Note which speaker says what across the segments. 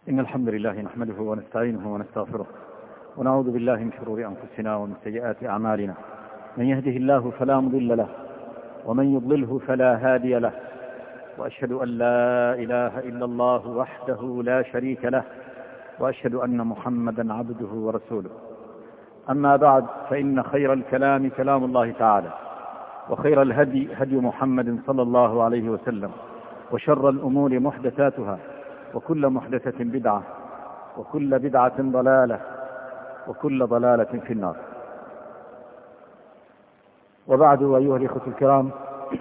Speaker 1: إن الحمد لله نحمده ونستعينه ونستغفره ونعوذ بالله من شرور أنفسنا ومن سيئات أعمالنا. من يهده الله فلا مضل له ومن يضلله فلا هادي له، وأشهد أن لا إله إلا الله وحده لا شريك له، وأشهد أن محمدا عبده ورسوله. أما بعد، فإن خير الكلام كلام الله تعالى، وخير الهدي هدي محمد صلى الله عليه وسلم، وشر الأمور محدثاتها، وكل محدثة بدعة، وكل بدعة ضلالة، وكل ضلالة في النار. وبعد، أيها الإخوة الكرام،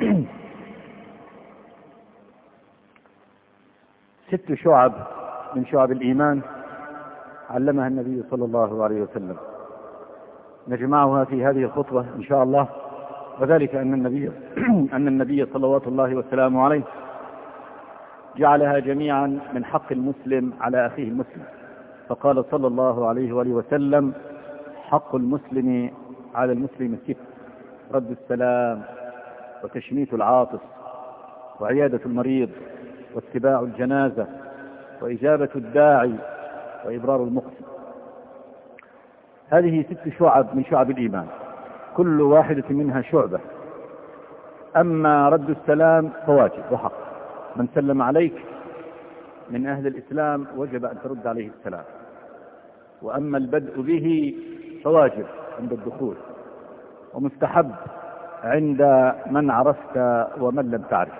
Speaker 1: 6 شعب من شعب الإيمان علمها النبي صلى الله عليه وسلم، نجمعها في هذه الخطبة إن شاء الله، وذلك أن النبي صلوات الله وسلامه عليه جعلها جميعا من حق المسلم على أخيه المسلم، فقال صلى الله عليه وآله وسلم: حق المسلم على المسلم 6: رد السلام، وتشميت العاطس، وعيادة المريض، واتباع الجنازة، وإجابة الداعي، وإبرار المقسم. هذه 6 شعب من شعب الإيمان، كل واحدة منها شعبة. أما رد السلام فواجب وحق، من سلم عليك من أهل الإسلام وجب أن ترد عليه السلام. وأما البدء به فواجب عند الدخول، ومستحب عند من عرفت ومن لم تعرف.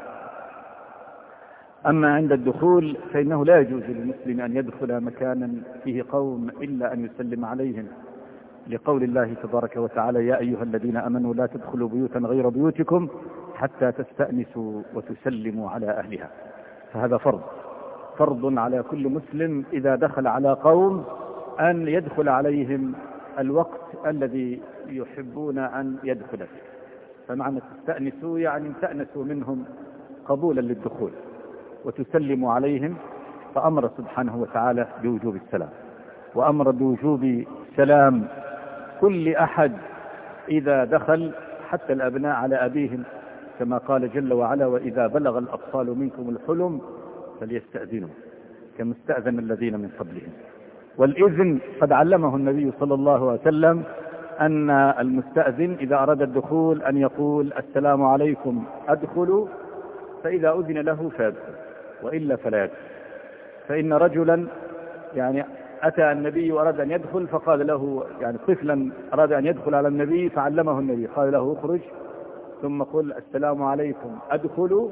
Speaker 1: أما عند الدخول فإنه لا يجوز للمسلم أن يدخل مكانا فيه قوم إلا أن يسلم عليهم، لقول الله تبارك وتعالى: يا أيها الذين آمنوا لا تدخلوا بيوتا غير بيوتكم حتى تستأنسوا وتسلموا على أهلها. فهذا فرض على كل مسلم إذا دخل على قوم أن يدخل عليهم الوقت الذي يحبون أن يدخل فيه. فمعنى تستأنسوا يعني تأنسوا منهم قبولا للدخول، وتسلموا عليهم. فأمر سبحانه وتعالى بوجوب السلام، وأمر بوجوب سلام كل أحد إذا دخل، حتى الأبناء على أبيهم، كما قال جل وعلا: وإذا بلغ الأطفال منكم الحلم فليستأذنوا كما استأذن الذين من قبلهم. والإذن قد علمه النبي صلى الله عليه وسلم أن المستأذن إذا أراد الدخول أن يقول: السلام عليكم، أدخلوا. فإذا أذن له فيدخل، وإلا فلا يدخل. فإن رجلا أتى النبي وأراد أن يدخل، فقال له طفلا أراد أن يدخل على النبي، فعلمه النبي، قال له: اخرج ثم قل السلام عليكم، أدخلوا.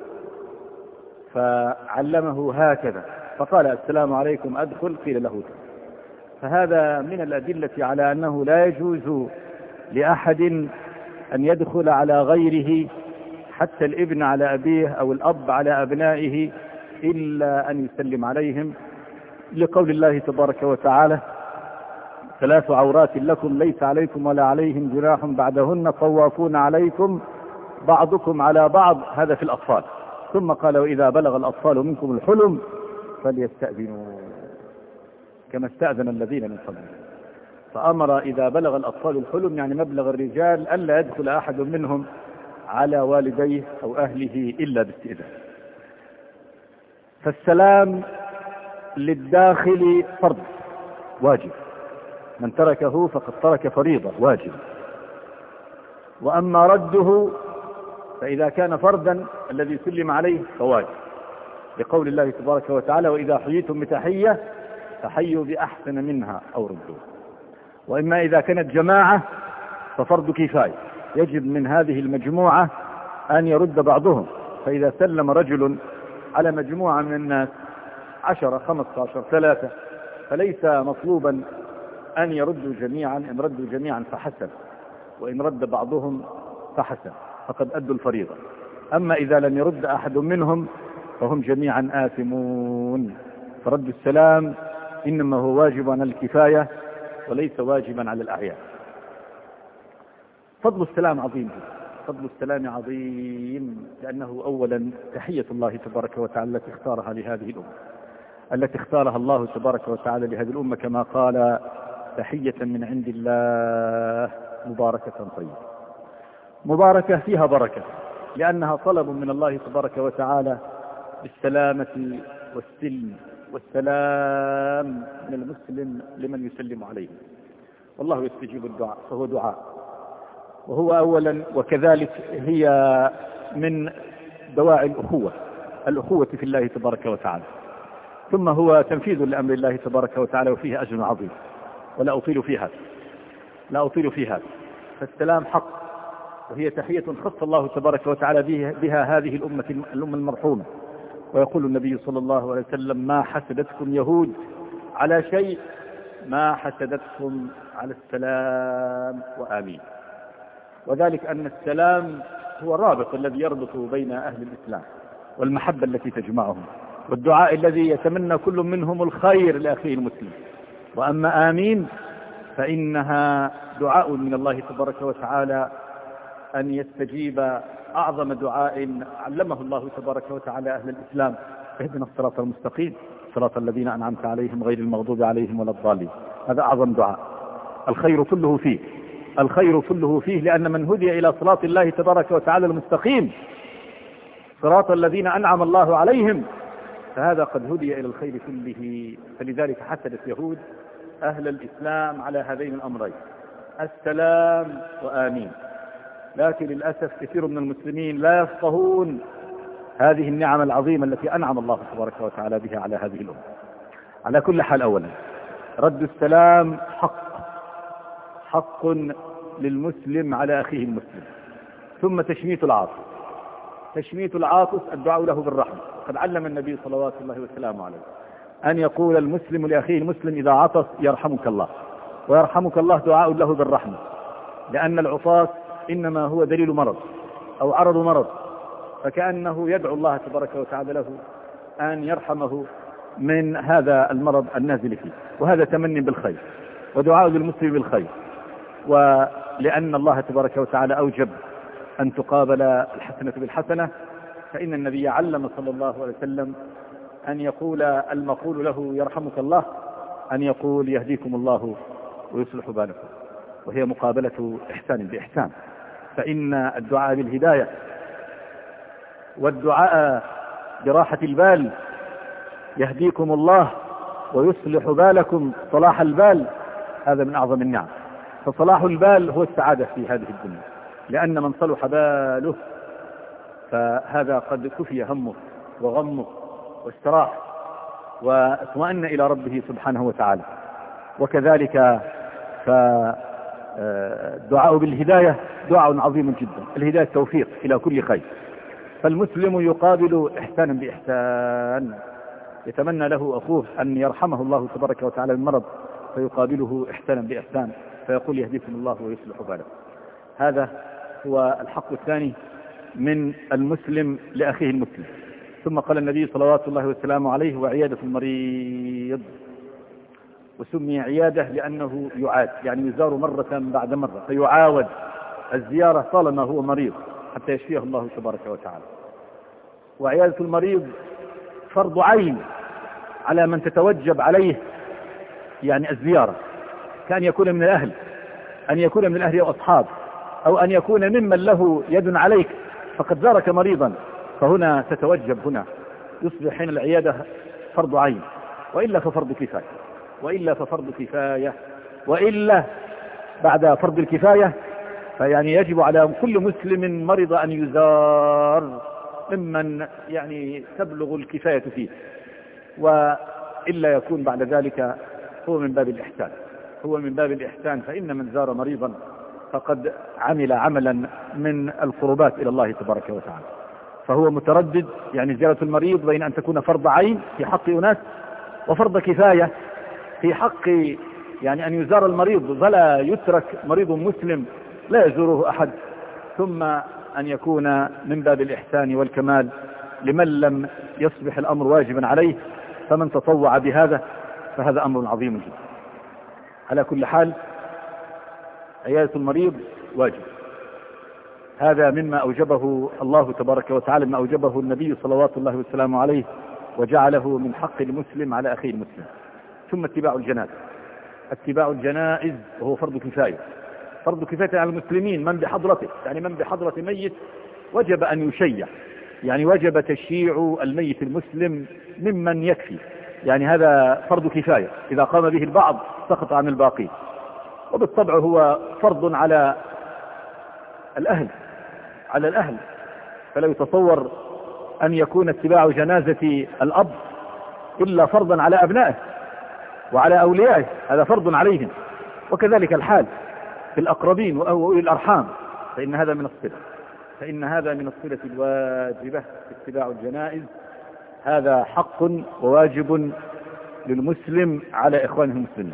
Speaker 1: فعلمه هكذا، فقال: السلام عليكم، أدخل. قيل له دخل. فهذا من الأدلة على أنه لا يجوز لأحد أن يدخل على غيره، حتى الابن على أبيه أو الأب على أبنائه، إلا أن يسلم عليهم، لقول الله تبارك وتعالى: 3 عورات لكم ليس عليكم ولا عليهم جناح بعدهن طوافون عليكم بعضكم على بعض. هذا في الأطفال. ثم قال: وإذا بلغ الأطفال منكم الحلم فليستأذنوا كما استأذن الذين من قبلهم. فأمر إذا بلغ الأطفال الحلم، يعني مبلغ الرجال، ألا يدخل أحد منهم على والديه أو أهله إلا باستئذان. فالسلام للداخل فرض واجب، من تركه فقد ترك فريضة واجب. وأما رده فإذا كان فردا الذي سلم عليه فواجب، لقول الله تبارك وتعالى: وإذا حييتم بتحية فحيوا بأحسن منها أو ردوها. وإما إذا كانت جماعة ففرض كفاية، يجب من هذه المجموعة أن يرد بعضهم. فإذا سلم رجل على مجموعة من الناس 10 15 3 فليس مطلوبا أن يردوا جميعا، إن ردوا جميعا فحسن، وإن رد بعضهم فحسن، فقد أدوا الفريضة. أما إذا لم يرد أحد منهم فهم جميعا آثمون. فرد السلام إنما هو واجب على الكفاية وليس واجبا على الأعيان. فضل السلام عظيم، فضل السلام عظيم، لأنه أولا تحية الله تبارك وتعالى التي اختارها لهذه الأمة، التي اختارها الله تبارك وتعالى لهذه الأمة، كما قال: تحية من عند الله مباركة طيبة. مباركة فيها بركة، لأنها طلب من الله تبارك وتعالى بالسلامة والسلم والسلام من المسلم لمن يسلم عليه، والله يستجيب الدعاء، فهو دعاء. وهو أولا وكذلك هي من دواعي الأخوة في الله تبارك وتعالى، ثم هو تنفيذ لأمر الله تبارك وتعالى، وفيه أجر عظيم. ولا أطيل في هذا. فالسلام حق، وهي تحية خص الله تبارك وتعالى بها هذه الأمة المرحومة. ويقول النبي صلى الله عليه وسلم: ما حسدتكم يهود على شيء ما حسدتكم على السلام وآمين. وذلك أن السلام هو الرابط الذي يربط بين أهل الإسلام، والمحبة التي تجمعهم، والدعاء الذي يتمنى كل منهم الخير لأخيه المسلم. وأما آمين فإنها دعاء من الله تبارك وتعالى أن يستجيب أعظم دعاء علمه الله تبارك وتعالى أهل الإسلام: اهدنا الصراط المستقيم صراط الذين أنعمت عليهم غير المغضوب عليهم ولا الضالين. هذا أعظم دعاء، الخير كله فيه، لأن من هدي إلى صراط الله تبارك وتعالى المستقيم صراط الذين أنعم الله عليهم فهذا قد هدي إلى الخير كله. فلذلك حسدت يهود أهل الإسلام على هذين الأمرين: السلام وآمين. لكن للأسف كثير من المسلمين لا يفقهون هذه النعم العظيمة التي أنعم الله تبارك وتعالى بها على هذه الأمة. على كل حال، أولا رد السلام حق للمسلم على أخيه المسلم. ثم تشميت العاطس الدعاء له بالرحمة. قد علم النبي صلوات الله وسلامه عليه أن يقول المسلم لأخيه المسلم إذا عطس: يرحمك الله. ويرحمك الله دعاء له بالرحمة، لأن العطاس إنما هو دليل مرض أو عرض مرض، فكأنه يدعو الله تبارك وتعالى له أن يرحمه من هذا المرض النازل فيه. وهذا تمني بالخير ودعاء للمسلم بالخير. ولأن الله تبارك وتعالى أوجب أن تقابل الحسنة بالحسنة، فإن النبي علم صلى الله عليه وسلم أن يقول المقول له يرحمك الله أن يقول يهديكم الله ويصلح بالكم، وهي مقابلة إحسان بإحسان. فإن الدعاء بالهداية والدعاء براحة البال، يهديكم الله ويصلح بالكم، صلاح البال هذا من أعظم النعم. فصلاح البال هو السعادة في هذه الدنيا، لأن من صلح باله فهذا قد كفي همه وغمه واستراح واطمأن إلى ربه سبحانه وتعالى. وكذلك فالدعاء بالهداية دعاء عظيم جدا. الهداية التوفيق إلى كل خير. فالمسلم يقابل إحسانا بإحسان، يتمنى له أخوه أن يرحمه الله تبارك وتعالى المرض، فيقابله إحسانا بإحسان فيقول يهديكم الله ويصلح باله. هذا هو الحق الثاني من المسلم لأخيه المسلم. ثم قال النبي صلوات الله وسلامه عليه: وعيادة المريض. وسمي عيادة لأنه يعاد، يعني يزار مرة بعد مرة، فيعاود الزيارة طالما هو مريض حتى يشفيه الله تبارك وتعالى. وعيادة المريض فرض عين على من تتوجب عليه يعني الزيارة، كأن يكون من الأهل، أن يكون من الأهل أو أصحاب، أو أن يكون ممن له يد عليك فقد زارك مريضا، فهنا تتوجب، هنا يصبح حين العيادة فرض عين، وإلا ففرض كفاية، وإلا بعد فرض الكفاية فيعني يجب على كل مسلم مرض أن يزار ممن يعني تبلغ الكفاية فيه، وإلا يكون بعد ذلك هو من باب الإحسان. فإن من زار مريضا فقد عمل عملا من القربات إلى الله تبارك وتعالى. فهو متردد، يعني زيارة المريض بين أن تكون فرض عين في حق أناس وفرض كفاية في حق يعني أن يزار المريض، فلا يترك مريض مسلم لا يزوره أحد، ثم أن يكون من باب الإحسان والكمال لمن لم يصبح الأمر واجبا عليه، فمن تطوع بهذا فهذا أمر عظيم جدا. على كل حال عيادة المريض واجب، هذا مما أوجبه الله تبارك وتعالى، مما أوجبه النبي صلوات الله وسلامه عليه، وجعله من حق المسلم على أخيه المسلم. ثم اتباع الجنائز وهو فرض كفاية على المسلمين، من بحضرته، يعني من بحضرة ميت وجب أن يشيع، يعني وجب تشييع الميت المسلم ممن يكفي، يعني هذا فرض كفاية، إذا قام به البعض سقط عن الباقين. وبالطبع هو فرض على الأهل، فلا يتصور أن يكون اتباع جنازة الأب إلا فرضا على أبنائه وعلى أوليائه، هذا فرض عليهم. وكذلك الحال في الأقربين وأولي الأرحام، فإن هذا من الصلة الواجبة. اتباع الجنائز هذا حق وواجب للمسلم على إخوانه المسلمين.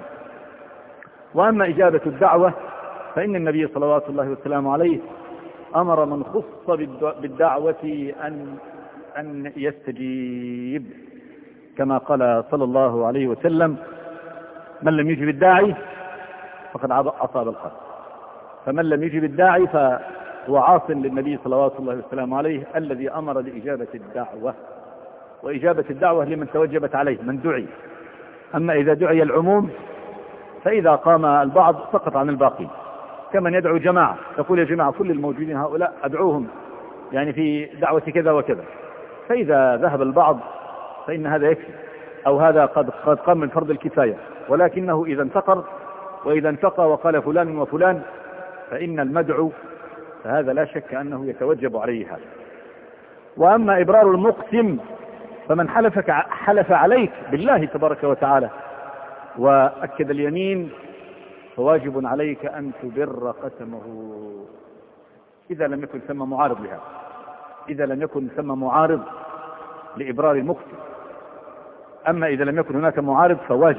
Speaker 1: وأما إجابة الدعوة فإن النبي صلوات الله وسلامه عليه أمر من خص بالدعوة أن يستجيب، كما قال صلى الله عليه وسلم: من لم يجب الداعي فقد أصاب القتل. فمن لم يجب الداعي فهو عاص للنبي صلوات الله وسلامه عليه الذي أمر بإجابة الدعوة. وإجابة الدعوة لمن توجبت عليه، من دعي. أما إذا دعي العموم فإذا قام البعض سقط عن الباقي، كمن يدعو جماعة يقول: يا جماعة كل الموجودين هؤلاء أدعوهم يعني في دعوة كذا وكذا. فإذا ذهب البعض فإن هذا يكفي، أو هذا قد قام من فرض الكفاية. ولكنه إذا انتقر وإذا انتقى وقال فلان وفلان فإن المدعو فهذا لا شك أنه يتوجب عليه هذا. وأما إبرار المقسم فمن حلف عليك بالله تبارك وتعالى وأكد اليمين فواجب عليك أن تبر قسمه إذا لم يكن ثم معارض لها، إذا لم يكن ثم معارض لإبرار المقسم. أما إذا لم يكن هناك معارض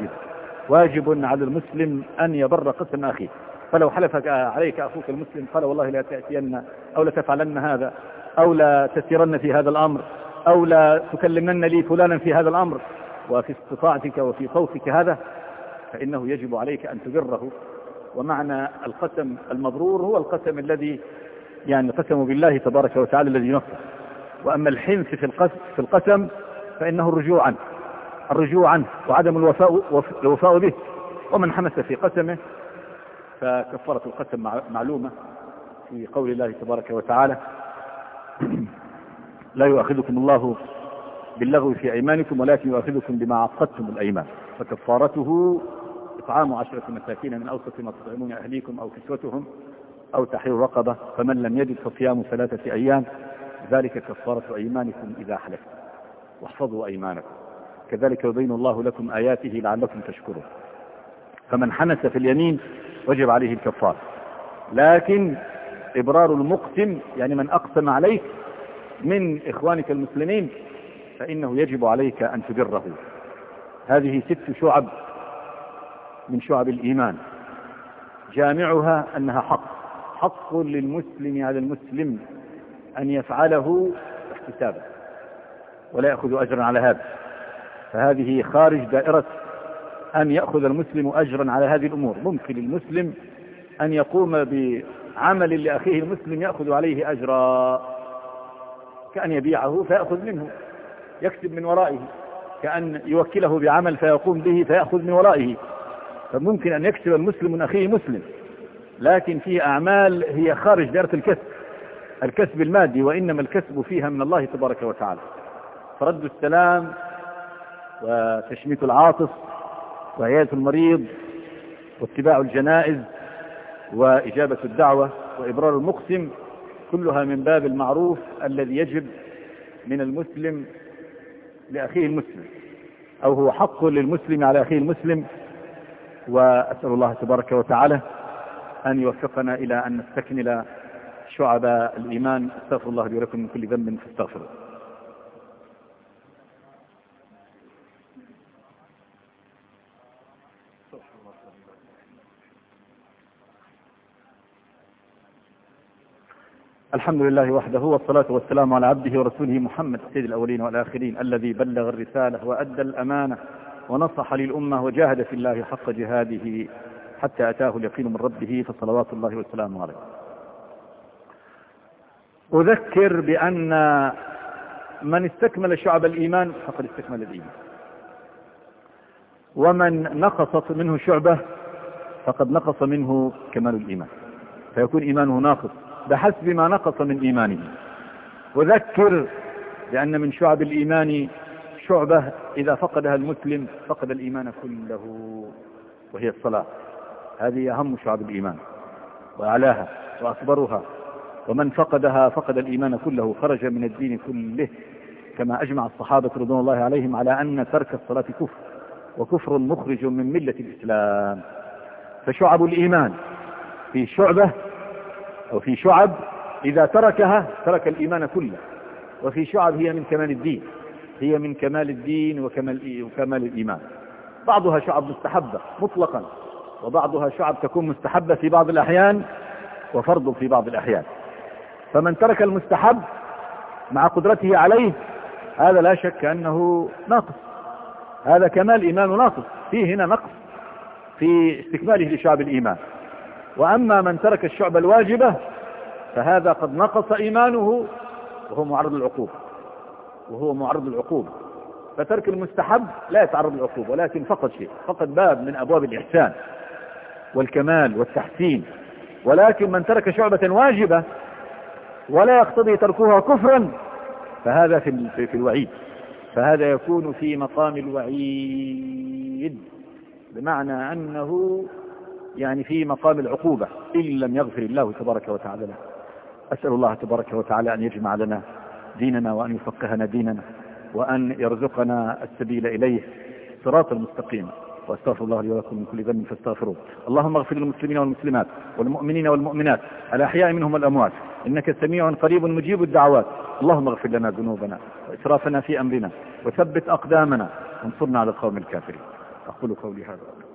Speaker 1: واجب على المسلم أن يبر قسم أخيه. فلو حلف عليك أخوك المسلم قال: والله لا تأتين أو لا تفعلن هذا، أو لا تسيرن في هذا الأمر، أو لا تكلمن لي فلانا في هذا الأمر، وفي استطاعتك وفي صوتك هذا، فإنه يجب عليك أن تبره. ومعنى القسم المبرور هو القسم الذي يعني قسم بالله تبارك وتعالى الذي ينفذ. وأما الحنث في القسم فإنه الرجوع عنه وعدم الوفاء به. ومن حنث في قسمه فكفارة القسم معلومة في قول الله تبارك وتعالى: لا يؤاخذكم الله باللغو في أيمانكم ولكن يؤاخذكم بما عقدتم الأيمان، فكفارته إطعام 10 مساكين من أوسط ما تطعمون أهليكم أو كسوتهم أو تحرير رقبة، فمن لم يجد فصيام 3 أيام، ذلك كفارة أيمانكم إذا حلفتم، واحفظوا أيمانكم، كذلك يبين الله لكم آياته لعلكم تشكرون. فمن حنث في اليمين وجب عليه الكفارة. لكن إبرار المقسم يعني من أقسم عليك من إخوانك المسلمين فإنه يجب عليك أن تبره. هذه 6 شعب من شعب الإيمان، جامعها أنها حق للمسلم على المسلم أن يفعله احتسابا ولا يأخذ أجرا على هذا. فهذه خارج دائرة أن يأخذ المسلم أجرا على هذه الأمور. ممكن المسلم أن يقوم بعمل لأخيه المسلم يأخذ عليه أجرا، كأن يبيعه فيأخذ منه يكسب من ورائه، كأن يوكله بعمل فيقوم به فيأخذ من ورائه. فممكن أن يكسب المسلم من أخيه مسلم، لكن فيه أعمال هي خارج دائرة الكسب المادي، وإنما الكسب فيها من الله تبارك وتعالى. فرد السلام وتشميت العاطس وعيادة المريض واتباع الجنائز وإجابة الدعوة وإبرار المقسم كلها من باب المعروف الذي يجب من المسلم لأخيه المسلم، أو هو حق للمسلم على أخيه المسلم. وأسأل الله تبارك وتعالى أن يوفقنا إلى أن نستكمل شعب الإيمان. استغفر الله لي ولكم من كل ذنب فاستغفروه. الحمد لله وحده، والصلاة والسلام على عبده ورسوله محمد سيد الأولين والآخرين، الذي بلغ الرسالة وأدى الأمانة ونصح للأمة وجاهد في الله حق جهاده حتى أتاه اليقين من ربه، فصلوات الله وسلامه عليه. أذكر بأن من استكمل شعب الإيمان فقد استكمل الإيمان، ومن نقصت منه شعبة فقد نقص منه كمال الإيمان، فيكون إيمانه ناقص بحسب ما نقص من إيمانه. وذكر بأن من شعب الإيمان شعبة إذا فقدها المسلم فقد الإيمان كله، وهي الصلاة. هذه أهم شعب الإيمان وأعلاها وأكبرها، ومن فقدها فقد الإيمان كله، خرج من الدين كله، كما أجمع الصحابة رضوان الله عليهم على أن ترك الصلاة كفر، وكفر مخرج من ملة الإسلام. فشعب الإيمان في شعبة أو في شعب إذا تركها ترك الإيمان كله، وفي شعب هي من كمال الدين، هي من كمال الدين وكمال الإيمان. بعضها شعب مستحبة مطلقا، وبعضها شعب تكون مستحبة في بعض الأحيان وفرض في بعض الأحيان. فمن ترك المستحب مع قدرته عليه هذا لا شك أنه ناقص، هذا كمال إيمان ناقص، فيه هنا نقص في استكماله لشعب الإيمان. وأما من ترك الشعب الواجبة فهذا قد نقص إيمانه وهو معرض للعقوبة، فترك المستحب لا يتعرض للعقوبة، ولكن فقد شيء، فقد باب من أبواب الإحسان والكمال والتحسين. ولكن من ترك شعبة واجبة ولا يقتضي تركها كفرا فهذا في الوعيد، فهذا يكون في مقام الوعيد، بمعنى أنه يعني في مقام العقوبة إن لم يغفر الله تبارك وتعالى له. أسأل الله تبارك وتعالى أن يجمع لنا ديننا، وأن يفقهنا ديننا، وأن يرزقنا السبيل إليه صراط المستقيم. واستغفر الله لي ولكم من كل ذنب فاستغفروه. اللهم اغفر للمسلمين والمسلمات والمؤمنين والمؤمنات الأحياء منهم والأموات، إنك سميع قريب مجيب الدعوات. اللهم اغفر لنا ذنوبنا وإسرافنا في أمرنا، وثبت أقدامنا، وانصرنا على القوم الكافرين. أقول قولي هذا.